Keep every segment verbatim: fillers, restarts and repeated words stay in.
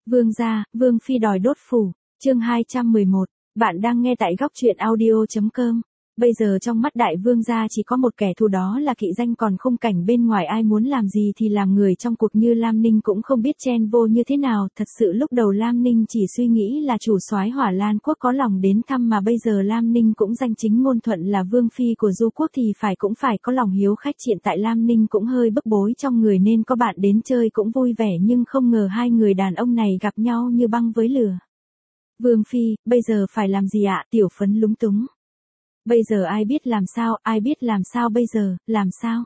Vương gia, Vương phi đòi đốt phủ, chương hai trăm mười một, bạn đang nghe tại góc truyện audio.com. Bây giờ trong mắt đại vương gia chỉ có một kẻ thù, đó là Kỵ Danh, còn khung cảnh bên ngoài ai muốn làm gì thì làm, người trong cuộc như Lam Ninh cũng không biết chen vô như thế nào. Thật sự lúc đầu Lam Ninh chỉ suy nghĩ là chủ soái Hỏa Lan quốc có lòng đến thăm, mà bây giờ Lam Ninh cũng danh chính ngôn thuận là vương phi của Du quốc thì phải cũng phải có lòng hiếu khách. Hiện tại Lam Ninh cũng hơi bức bối trong người nên có bạn đến chơi cũng vui vẻ, nhưng không ngờ hai người đàn ông này gặp nhau như băng với lửa. Vương phi, bây giờ phải làm gì ạ? Tiểu Phấn lúng túng. Bây giờ ai biết làm sao, ai biết làm sao bây giờ, làm sao?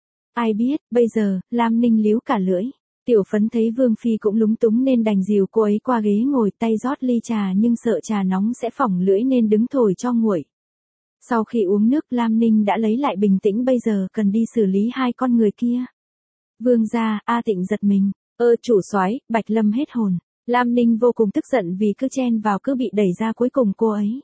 Ai biết, bây giờ, Lam Ninh líu cả lưỡi. Tiểu Phấn thấy Vương phi cũng lúng túng nên đành dìu cô ấy qua ghế ngồi, tay rót ly trà nhưng sợ trà nóng sẽ phỏng lưỡi nên đứng thổi cho nguội. Sau khi uống nước, Lam Ninh đã lấy lại bình tĩnh, bây giờ cần đi xử lý hai con người kia. Vương gia, A Tịnh giật mình, ơ chủ soái, Bạch Lâm hết hồn. Lam Ninh vô cùng tức giận vì cứ chen vào cứ bị đẩy ra, cuối cùng cô ấy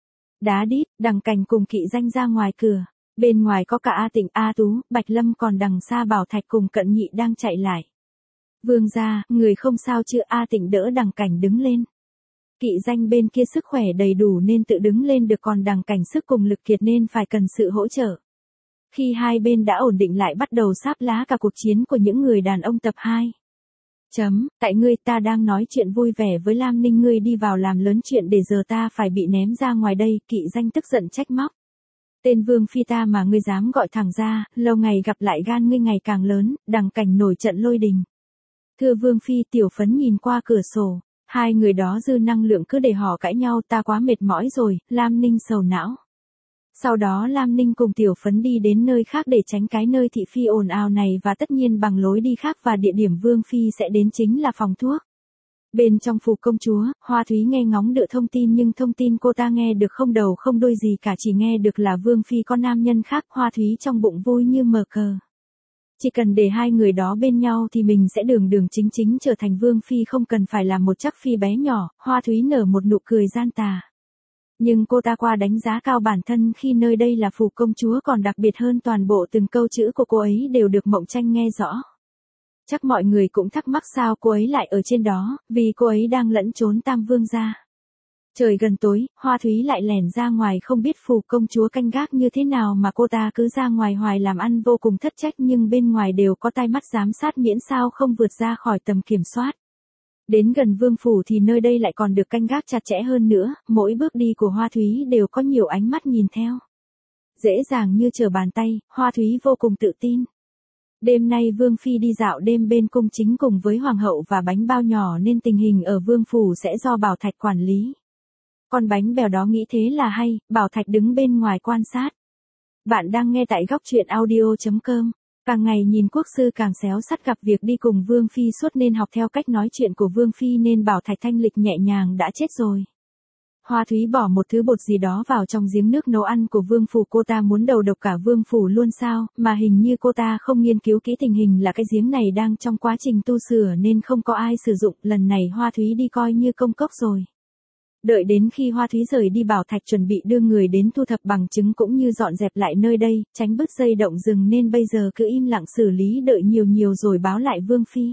đá đít, Đằng Cảnh cùng Kỵ Danh ra ngoài cửa. Bên ngoài có cả A Tịnh, A Tú, Bạch Lâm, còn đằng xa Bảo Thạch cùng Cận Nhị đang chạy lại. Vương gia, người không sao chứ? A Tịnh đỡ Đằng Cảnh đứng lên. Kỵ Danh bên kia sức khỏe đầy đủ nên tự đứng lên được, còn Đằng Cảnh sức cùng lực kiệt nên phải cần sự hỗ trợ. Khi hai bên đã ổn định lại, bắt đầu sáp lá cả cuộc chiến của những người đàn ông tập hai. Chấm, tại ngươi, ta đang nói chuyện vui vẻ với Lam Ninh, ngươi đi vào làm lớn chuyện để giờ ta phải bị ném ra ngoài đây. Kỵ Danh tức giận trách móc. Tên Vương phi ta mà ngươi dám gọi thẳng ra, lâu ngày gặp lại gan ngươi ngày càng lớn. Đằng Cảnh nổi trận lôi đình. Thưa Vương phi, Tiểu Phấn nhìn qua cửa sổ, hai người đó dư năng lượng cứ để họ cãi nhau, ta quá mệt mỏi rồi. Lam Ninh sầu não. Sau đó Lam Ninh cùng Tiểu Phấn đi đến nơi khác để tránh cái nơi thị phi ồn ào này, và tất nhiên bằng lối đi khác, và địa điểm Vương phi sẽ đến chính là phòng thuốc. Bên trong phủ công chúa, Hoa Thúy nghe ngóng đợi thông tin, nhưng thông tin cô ta nghe được không đầu không đuôi gì cả, chỉ nghe được là Vương phi có nam nhân khác. Hoa Thúy trong bụng vui như mờ cờ. Chỉ cần để hai người đó bên nhau thì mình sẽ đường đường chính chính trở thành Vương phi, không cần phải làm một chắc phi bé nhỏ. Hoa Thúy nở một nụ cười gian tà. Nhưng cô ta qua đánh giá cao bản thân khi nơi đây là phủ công chúa, còn đặc biệt hơn, toàn bộ từng câu chữ của cô ấy đều được Mộng Tranh nghe rõ. Chắc mọi người cũng thắc mắc sao cô ấy lại ở trên đó, vì cô ấy đang lẫn trốn Tam Vương gia. Trời gần tối, Hoa Thúy lại lẻn ra ngoài, không biết phủ công chúa canh gác như thế nào mà cô ta cứ ra ngoài hoài, làm ăn vô cùng thất trách, nhưng bên ngoài đều có tai mắt giám sát, miễn sao không vượt ra khỏi tầm kiểm soát. Đến gần vương phủ thì nơi đây lại còn được canh gác chặt chẽ hơn nữa, mỗi bước đi của Hoa Thúy đều có nhiều ánh mắt nhìn theo. Dễ dàng như trở bàn tay, Hoa Thúy vô cùng tự tin. Đêm nay Vương phi đi dạo đêm bên cung chính cùng với hoàng hậu và bánh bao nhỏ, nên tình hình ở vương phủ sẽ do Bảo Thạch quản lý. Con bánh bèo đó nghĩ thế là hay. Bảo Thạch đứng bên ngoài quan sát. Bạn đang nghe tại góc truyện audio.com. Càng ngày nhìn quốc sư càng xéo sắt, gặp việc đi cùng Vương phi suốt nên học theo cách nói chuyện của Vương phi, nên Bảo Thạch thanh lịch nhẹ nhàng đã chết rồi. Hoa Thúy bỏ một thứ bột gì đó vào trong giếng nước nấu ăn của vương phủ, cô ta muốn đầu độc cả vương phủ luôn sao, mà hình như cô ta không nghiên cứu kỹ tình hình là cái giếng này đang trong quá trình tu sửa nên không có ai sử dụng. Lần này Hoa Thúy đi coi như công cốc rồi. Đợi đến khi Hoa Thúy rời đi, Bảo Thạch chuẩn bị đưa người đến thu thập bằng chứng cũng như dọn dẹp lại nơi đây, tránh bứt dây động rừng, nên bây giờ cứ im lặng xử lý, đợi nhiều nhiều rồi báo lại Vương phi.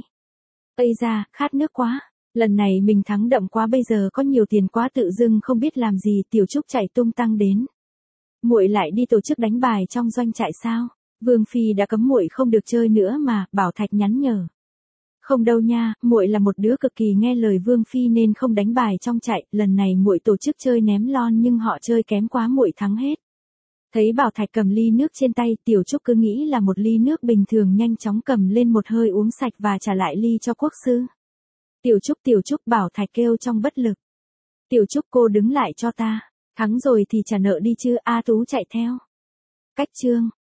Ây da, khát nước quá. Lần này mình thắng đậm quá, bây giờ có nhiều tiền quá, tự dưng không biết làm gì. Tiểu Trúc chạy tung tăng đến. Muội lại đi tổ chức đánh bài trong doanh trại sao? Vương phi đã cấm muội không được chơi nữa mà. Bảo Thạch nhắn nhở. Không đâu nha, muội là một đứa cực kỳ nghe lời Vương phi nên không đánh bài trong trại. Lần này muội tổ chức chơi ném lon nhưng họ chơi kém quá, muội thắng hết. Thấy Bảo Thạch cầm ly nước trên tay, Tiểu Trúc cứ nghĩ là một ly nước bình thường, nhanh chóng cầm lên một hơi uống sạch và trả lại ly cho quốc sư. Tiểu Trúc, Tiểu Trúc, Bảo Thạch kêu trong bất lực. Tiểu Trúc, cô đứng lại cho ta. Thắng rồi thì trả nợ đi chứ? A Tú chạy theo. Cách chương.